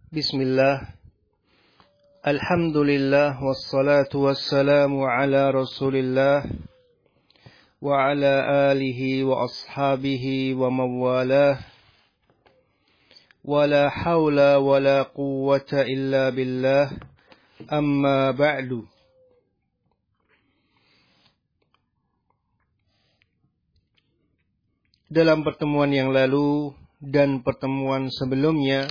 Bismillah, alhamdulillah, wassalatu wassalamu ala rasulillah, wa ala alihi wa ashabihi wa mawalah, wa la hawla wa la quwwata illa billah, amma ba'du. Dalam pertemuan yang lalu dan pertemuan sebelumnya,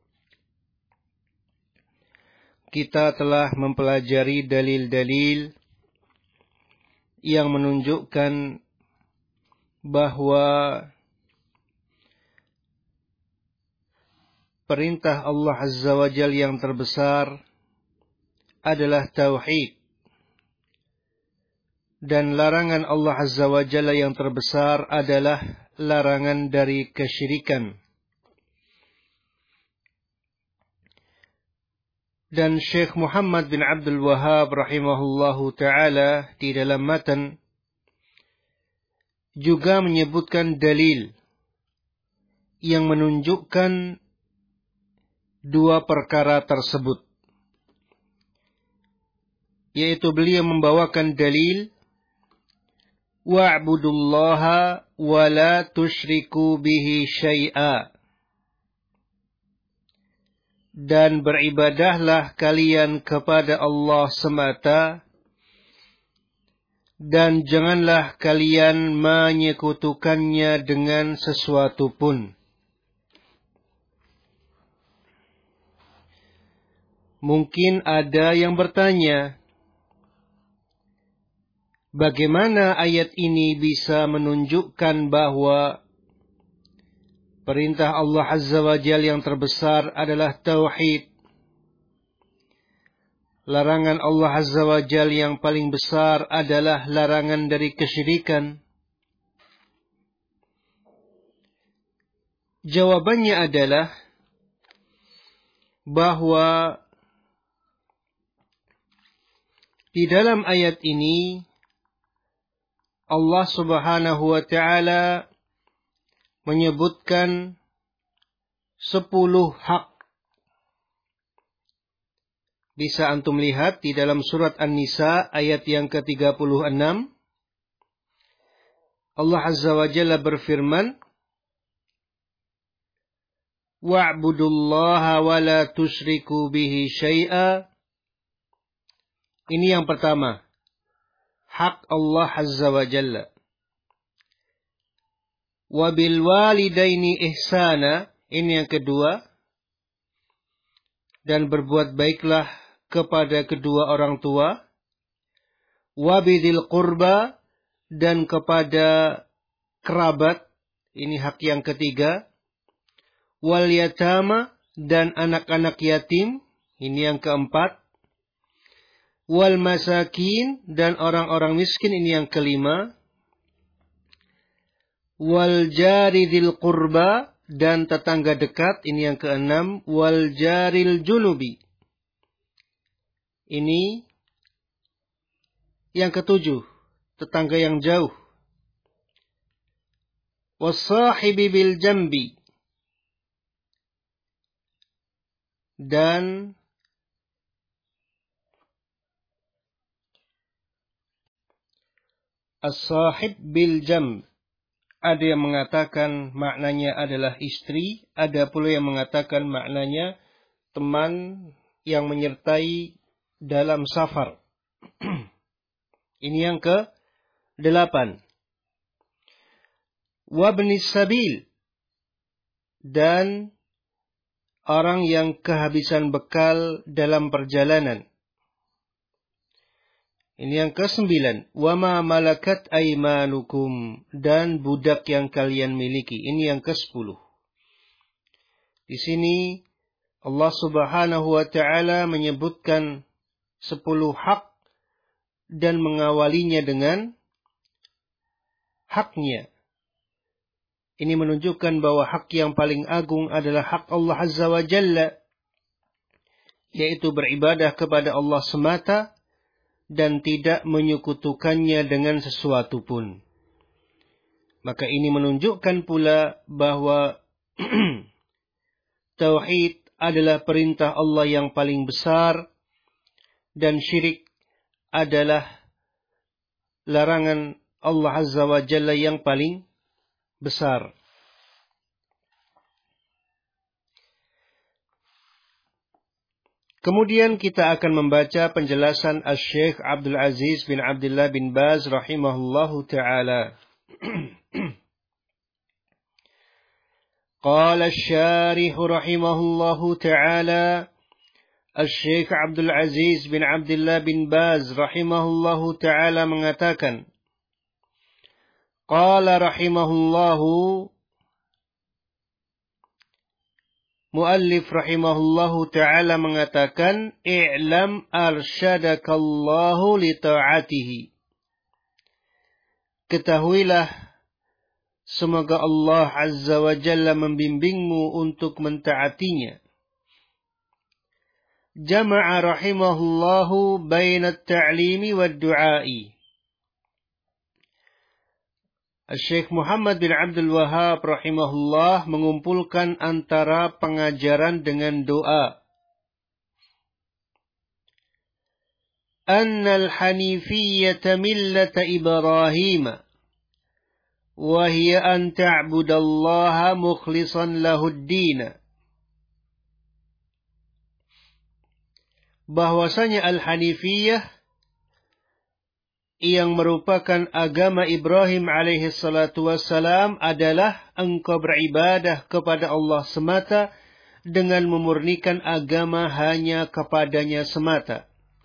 kita telah mempelajari dalil-dalil yang menunjukkan bahwa perintah Allah Azza wa Jalla yang terbesar adalah tauhid, dan larangan Allah Azza wa Jalla yang terbesar adalah larangan dari kesyirikan. Dan Syekh Muhammad bin Abdul Wahhab rahimahullahu ta'ala di dalam matan juga menyebutkan dalil yang menunjukkan dua perkara tersebut. Yaitu beliau membawakan dalil wa'budullaha wa la tusyriku bihi syai'a. Dan beribadahlah kalian kepada Allah semata, dan janganlah kalian menyekutukannya dengan sesuatu pun. Mungkin ada yang bertanya, bagaimana ayat ini bisa menunjukkan bahwa perintah Allah Azza wa Jalla yang terbesar adalah tauhid. Larangan Allah Azza wa Jalla yang paling besar adalah larangan dari kesyirikan. Jawabannya adalah bahwa di dalam ayat ini Allah Subhanahu wa ta'ala menyebutkan 10 hak. Bisa antum lihat di dalam surat An-Nisa ayat yang ke-36. Allah Azza wa Jalla berfirman, wa'budullaha wa la tusyriku bihi syai'a. Ini yang pertama, hak Allah Azza wa Jalla. Wabil walidaini ihsana, ini yang kedua, dan berbuat baiklah kepada kedua orang tua. Wabidil qurba, dan kepada kerabat, ini hak yang ketiga. Wal yatama, dan anak-anak yatim, ini yang keempat. Wal masakin, dan orang-orang miskin, ini yang kelima. Wal jari dzil qurba, dan tetangga dekat, ini yang keenam. Wal jaril junubi, ini yang ketujuh, tetangga yang jauh. Wassahibi bil jambi, dan as-sahib bil jamb. Ada yang mengatakan maknanya adalah istri, ada pula yang mengatakan maknanya teman yang menyertai dalam safar. Ini yang ke-8. Wabnis sabil, dan orang yang kehabisan bekal dalam perjalanan. Ini yang ke-9. Wama malakat aimanukum, dan budak yang kalian miliki. Ini yang ke-10. Di sini Allah Subhanahu wa ta'ala menyebutkan 10 hak dan mengawalinya dengan haknya. Ini menunjukkan bahwa hak yang paling agung adalah hak Allah Azza wa Jalla, yaitu beribadah kepada Allah semata dan tidak menyekutukannya dengan sesuatu pun. Maka ini menunjukkan pula bahwa tauhid adalah perintah Allah yang paling besar, dan syirik adalah larangan Allah Azza wa Jalla yang paling besar. Kemudian kita akan membaca penjelasan Asy-Syaikh Abdul Aziz bin Abdullah bin Baz rahimahullahu ta'ala. Qala asy-syarih rahimahullahu ta'ala, Asy-Syaikh Abdul Aziz bin Abdullah bin Baz rahimahullahu ta'ala mengatakan, Qala rahimahullahu, Muallif rahimahullahu ta'ala mengatakan, I'lam arsyadakallahu li ta'atihi. Ketahuilah, semoga Allah Azza wa Jalla membimbingmu untuk mentaatinya. Jama'a rahimahullahu baina at-ta'limi wad-du'ai. Syekh Muhammad bin Abdul Wahhab rahimahullah mengumpulkan antara pengajaran dengan doa. Annal hanifiyyata millata Ibrahim wa hiya an ta'budallaha mukhlishan lahud-din. Bahwasanya al-Hanifiyah yang merupakan agama Ibrahim alaihi salatu wassalam adalah engkau beribadah kepada Allah semata dengan memurnikan agama hanya kepadanya semata.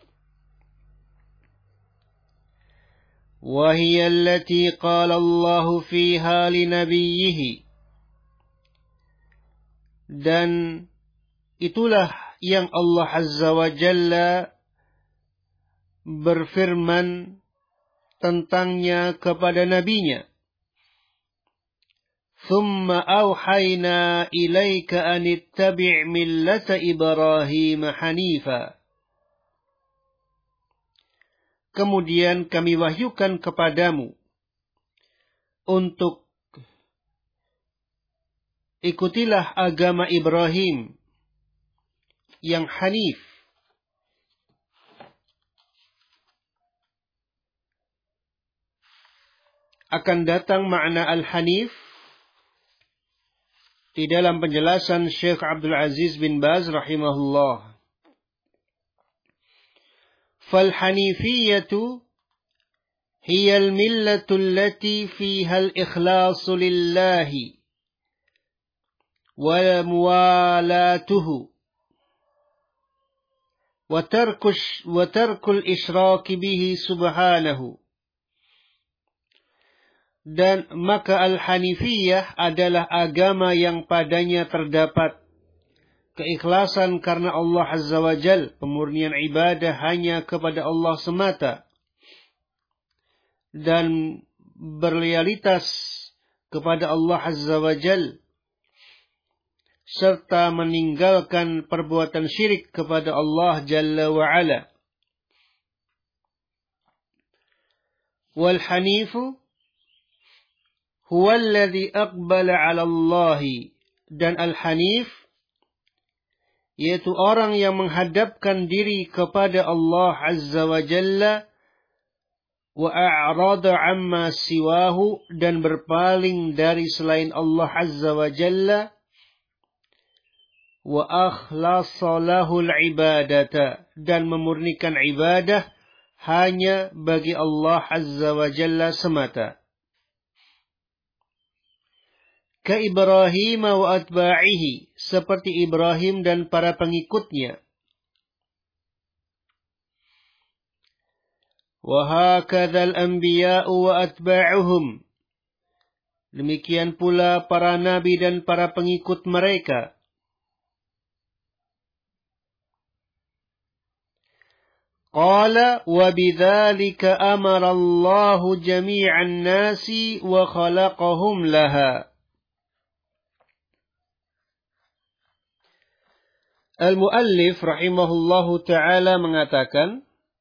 Wa hiya allati qala Allah fiha li nabiyhi. Dan itulah yang Allah Azza wa Jalla berfirman tentangnya kepada nabinya. Thumma awhayna ilaika an ittabi' millata Ibrahim hanifa. Kemudian kami wahyukan kepadamu untuk ikutilah agama Ibrahim yang hanif. Akan datang makna al-hanif di dalam penjelasan Syekh Abdul Aziz bin Baz rahimahullah. Fal-hanifiyatu hiya al-millatu allati fiha al-ikhlasu lillahi wa muwalatuhu wa tarkul isyraki bihi subhanahu. Dan maka al-Hanifiyah adalah agama yang padanya terdapat keikhlasan karena Allah Azza wa Jal, pemurnian ibadah hanya kepada Allah semata, dan berloyalitas kepada Allah Azza wa Jal, serta meninggalkan perbuatan syirik kepada Allah Jalla wa Ala. Wal hanifu huwa alladhi aqbala 'ala Allah, dan al-hanif yaitu orang yang menghadapkan diri kepada Allah Azza wa Jalla, wa a'rada 'amma siwahu, dan berpaling dari selain Allah Azza wa Jalla, wa akhlasa lahul ibadata, dan memurnikan ibadah hanya bagi Allah Azza wa Jalla semata. Ka Ibrahim wa atba'ihi, seperti Ibrahim dan para pengikutnya. Wa hakadzal anbiya'u wa atba'uhum, demikian pula para nabi dan para pengikut mereka. Qala wa bidzalika amara Allahu jami'an nasi wa khalaqahum laha. Al-Muallif rahimahullahu ta'ala mengatakan,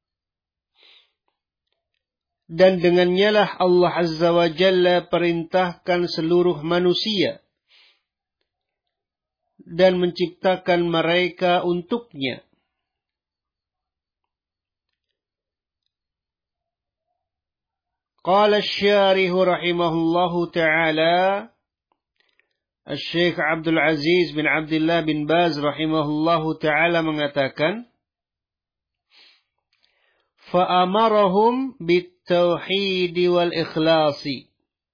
dan dengannya lah Allah Azza wa Jalla perintahkan seluruh manusia dan menciptakan mereka untuknya. Qala asy-syarih rahimahullahu ta'ala, Syekh Abdul Aziz bin Abdullah bin Baz rahimahullahu ta'ala mengatakan, fa'amarahum bit-tauhid wal ikhlasi.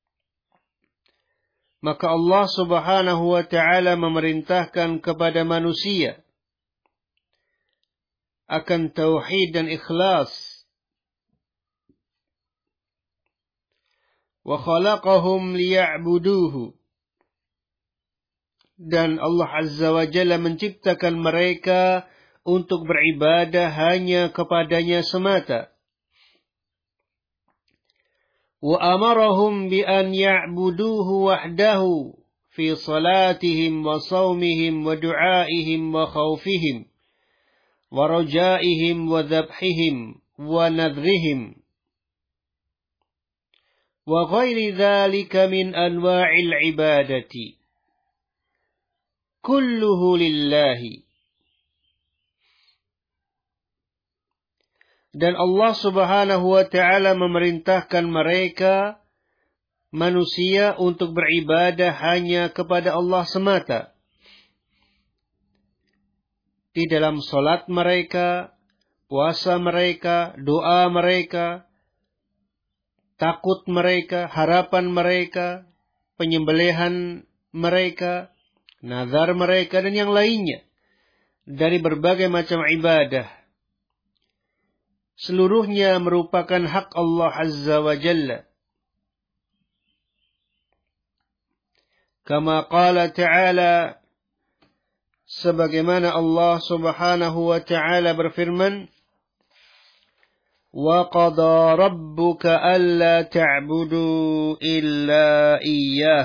Maka Allah Subhanahu wa ta'ala memerintahkan kepada manusia akan tauhid dan ikhlas. Wa khalaqahum liya'buduhu. Dan Allah Azza wa Jalla menciptakan mereka untuk beribadah hanya kepadanya semata. Wa amarahum bi an ya'buduhu wahdahu fi salatihim wa sawmihim wa du'aihim wa khawfihim wa rajaihim wa dhabhihim wa nadhrihim wa ghairi dhalika min anwa'il ibadati kulluhu lillahi. Dan Allah Subhanahu wa ta'ala memerintahkan mereka manusia untuk beribadah hanya kepada Allah semata. Di dalam salat mereka, puasa mereka, doa mereka, takut mereka, harapan mereka, penyembelihan mereka, nazar mereka, dan yang lainnya dari berbagai macam ibadah. Seluruhnya merupakan hak Allah Azza wa Jalla. Kama qala ta'ala, sebagaimana Allah Subhanahu wa ta'ala berfirman, وَقَضَى رَبُّكَ أَلَّا تَعْبُدُوا إِلَّا إِيَّهُ.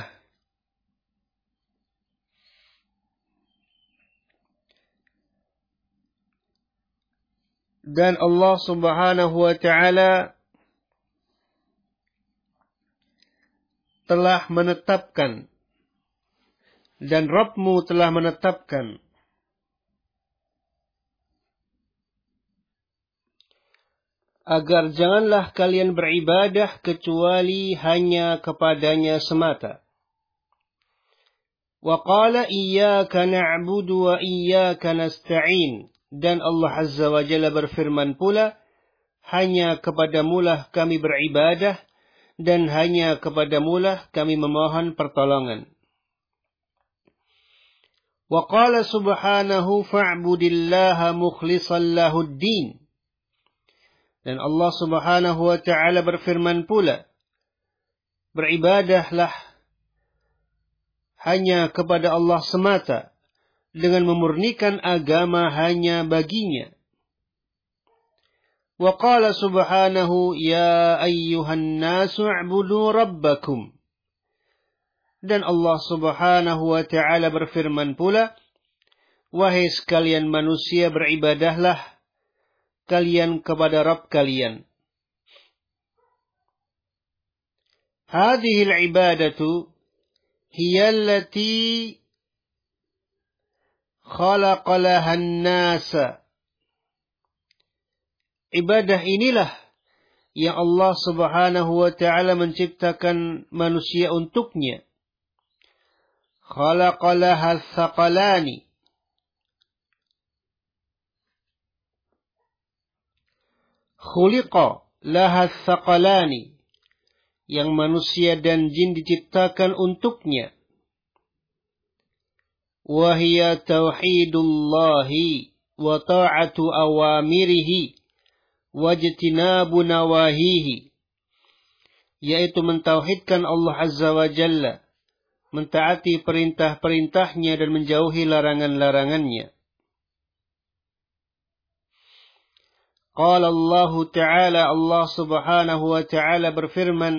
Dan Allah Subhanahu wa ta'ala telah menetapkan, dan Rabbmu telah menetapkan, agar janganlah kalian beribadah kecuali hanya kepadanya semata. Wa qala iyyaka na'budu wa iyyaka nasta'in. Dan Allah Azza wa Jalla berfirman pula, hanya kepadamulah kami beribadah dan hanya kepadamulah kami memohon pertolongan. Wa qala subhanahu fa'budillaha mukhlishan lahuddin. Dan Allah Subhanahu wa ta'ala berfirman pula, beribadahlah hanya kepada Allah semata, dengan memurnikan agama hanya baginya. Wa qala subhanahu ya ayyuhan nasu a'budu rabbakum. Dan Allah Subhanahu wa ta'ala berfirman pula, wahai sekalian manusia, beribadahlah kalian kepada Rabb kalian. Hadhihi al-ibadatu hiya allati khalaqa laha an-nasa. Ibadah inilah yang Allah Subhanahu wa ta'ala menciptakan manusia untuknya. Khalaqa laha ath-thaqalani. Khuliqa laha ath-thaqalani. Yang manusia dan jin diciptakan untuknya. Wahia tauhidullahi wa ta'atu awamirihi wajtinabu nawahihi. Yaitu mentauhidkan Allah Azza wa Jalla, mentaati perintah-perintahnya dan menjauhi larangan-larangannya. Qala Allah Ta'ala, Allah Subhanahu wa Ta'ala berfirman,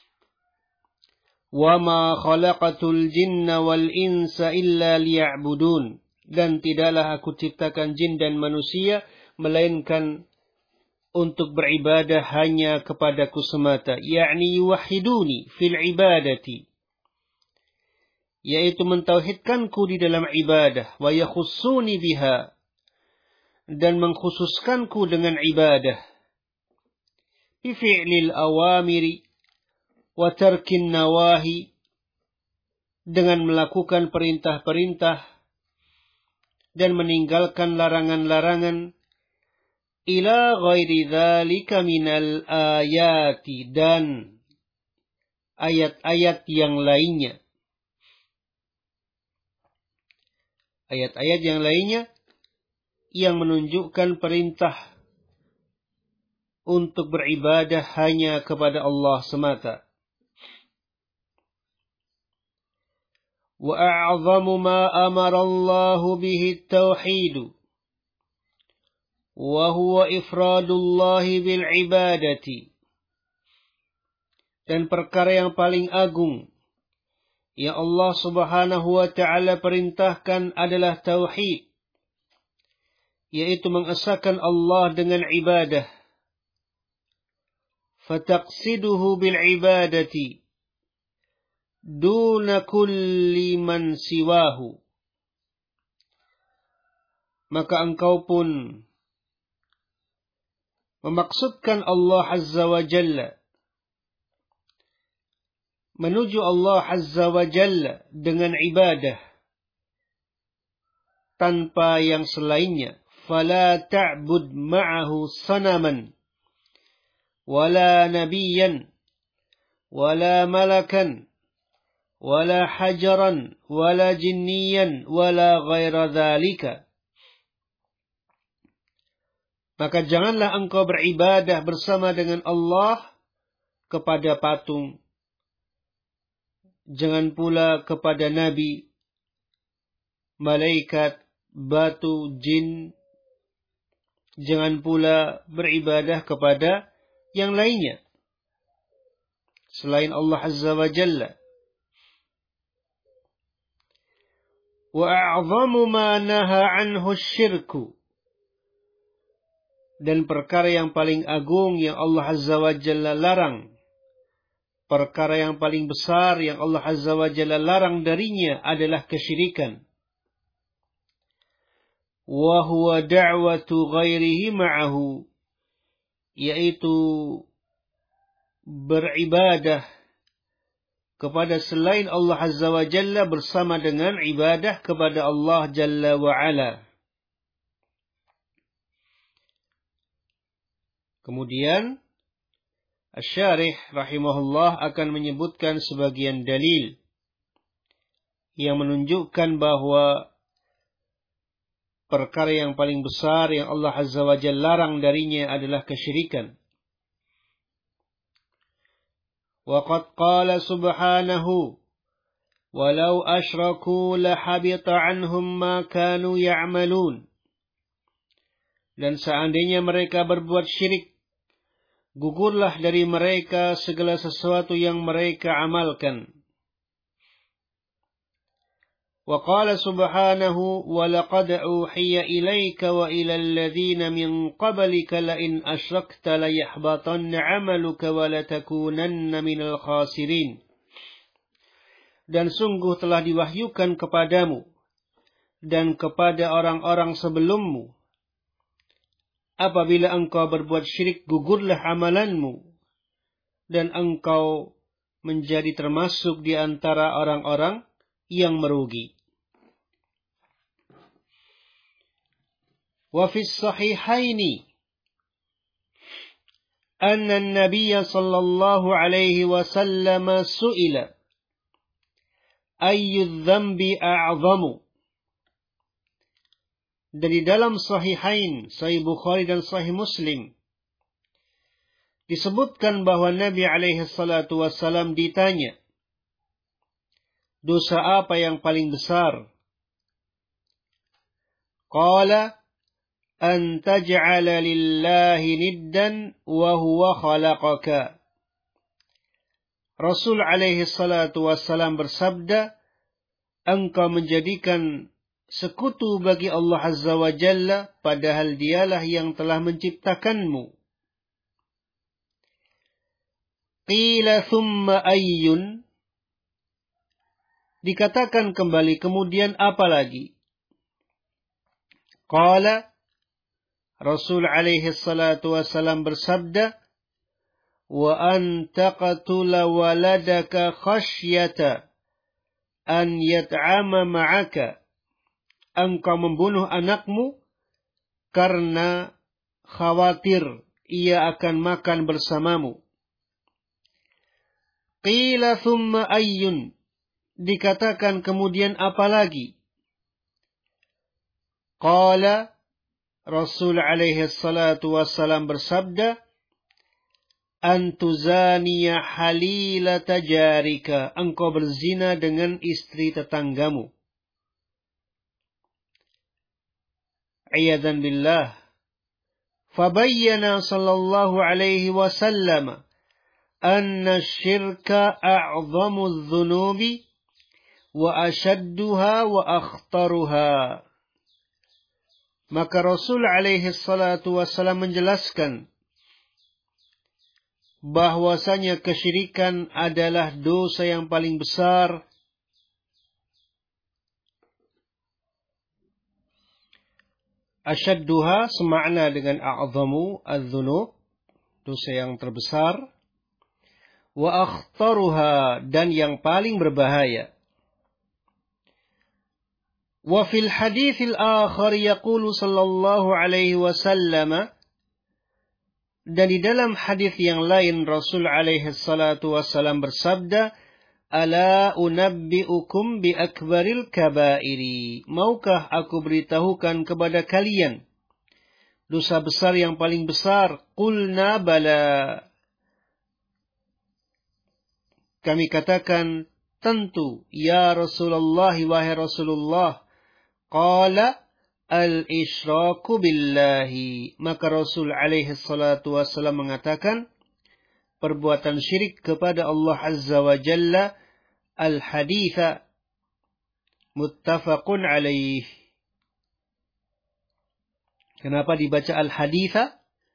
وَمَا خَلَقَتُ الْجِنَّ وَالْإِنسَ إِلَّا لِيَعْبُدُونَ. Dan tidaklah aku ciptakan jin dan manusia, melainkan untuk beribadah hanya kepadaku semata. Ya'ni yuwahiduni fil ibadati. yaitu mentauhidkanku di dalam ibadah, wa yakhussuni biha, dan mengkhususkanku dengan ibadah, bi fi'lil awamiri wa tarkin nawahi, dengan melakukan perintah-perintah dan meninggalkan larangan-larangan, ila ghairi dzalika minal ayati, dan ayat-ayat yang lainnya. Ayat-ayat yang lainnya yang menunjukkan perintah untuk beribadah hanya kepada Allah semata. Wa a'zamu ma amara Allah bihi at-tauhid wa huwa ifradullah bil ibadati. Dan perkara yang paling agung yang Allah Subhanahu wa ta'ala perintahkan adalah tauhid, yaitu mengesahkan Allah dengan ibadah. Fataqsiduhu bil ibadati duna kulli man siwahu. Maka engkau pun memaksudkan Allah Azza wa Jalla, menuju Allah Azza wa Jalla dengan ibadah tanpa yang selainnya. Fala ta'bud ma'ahu sanaman wala nabiyan wala malakan wala hajaran wala jinniyan wala ghaira dzalika. Maka janganlah engkau beribadah bersama dengan Allah kepada patung, jangan pula kepada nabi, malaikat, batu, jin, jangan pula beribadah kepada yang lainnya selain Allah Azza wa Jalla. Wa a'zamu ma naha anhu syirku, dan perkara yang paling agung yang Allah Azza wa Jalla larang, perkara yang paling besar yang Allah Azza wa Jalla larang darinya adalah kesyirikan. Wa huwa da'watu ghairihi ma'ahu, yaitu beribadah kepada selain Allah Azza wa Jalla bersama dengan ibadah kepada Allah Jalla wa Ala. Kemudian Asy-Syarih rahimahullah akan menyebutkan sebagian dalil yang menunjukkan bahwa perkara yang paling besar yang Allah Azza wa Jalla larang darinya adalah kesyirikan. Wa qad qala subhanahu walau asyraku lahabita anhum ma kanu ya'malun. Dan seandainya mereka berbuat syirik, gugurlah dari mereka segala sesuatu yang mereka amalkan. Wa qala subhanahu wa laqad uhiya ilayka wa ila alladhina min qablika la in asyrakta la yahbatanna 'amaluka wa la takunanna minal khasirin. Dan sungguh telah diwahyukan kepadamu dan kepada orang-orang sebelummu, apabila engkau berbuat syirik, gugurlah amalanmu, dan engkau menjadi termasuk di antara orang-orang yang merugi. Wa fi as-sahihaini anna an-nabiy sallallahu alaihi wasallam su'ila ayyu adh-dhanbi a'zamu. Dari dalam Sahihain, Sahih Bukhari dan Sahih Muslim, disebutkan bahwa Nabi alaihi salatu wassalam ditanya, dosa apa yang paling besar? Qala an taj'ala lillahi niddan wa huwa khalaqaka. Rasul alaihi salatu wassalam bersabda, engkau menjadikan sekutu bagi Allah Azza wa Jalla, padahal dialah yang telah menciptakanmu. Qila thumma ayyun. Dikatakan kembali, kemudian apa lagi? Qala, Rasul alaihi salatu wassalam bersabda, wa an taqtula waladaka khasyata an yat'ama ma'aka. Engkau membunuh anakmu karena khawatir ia akan makan bersamamu. Qila thumma ayyun. Dikatakan kemudian apa lagi? Qala, Rasul alaihi salatu wassalam bersabda, antuzaniya halilata jarika. Engkau berzina dengan istri tetanggamu. Iyadzan billah. Fabayyana sallallahu alaihi wasallam anna syirka a'zamu dhunubi wa ashadduha wa akhtaruha. Maka Rasul alaihi salatu wassalam menjelaskan bahwasanya kesyirikan adalah dosa yang paling besar Asyadduha semakna dengan a'zamu adz-dzunub, dosa yang terbesar. Wa akhtaruha, dan yang paling berbahaya. Wa fil haditsil akhar yaqulu sallallahu alaihi wasallam, dan di dalam hadis yang lain Rasul alaihi salatu wasallam bersabda, ala unabbi'ukum bi akbaril kabairi. Maukah aku beritahukan kepada kalian dosa besar yang paling besar? Qulna bala. Kami katakan, tentu ya Rasulullah, wahai Rasulullah. Qala al-isyraku billahi. Maka Rasul alaihi salatu wassalam mengatakan, perbuatan syirik kepada Allah Azza wa Jalla. Al-haditha muttafaqun alaih. Kenapa dibaca al-haditha?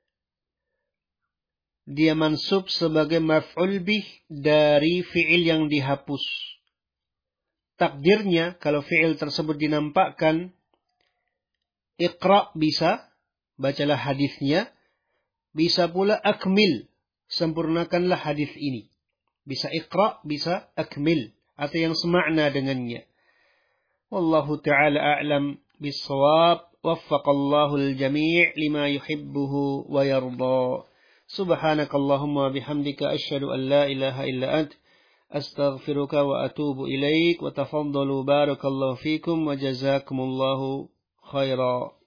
Dia mansub sebagai maf'ul bih dari fi'il yang dihapus. Takdirnya, kalau fi'il tersebut dinampakkan, iqra' bisa, bacalah hadisnya. Bisa pula akmil, sempurnakanlah hadis ini. Bisa iqra', bisa akmil, atau yang semakna dengannya. Wallahu ta'ala a'lam bis-shawab. Waffaqallahu al-jami' lima yuhibbuhu wa yarda. Subhanakallahumma bihamdika asyhadu an la ilaha illa ant astaghfiruka wa atubu ilaik wa tafaddalu barakallahu fikum wa jazakumullahu khaira.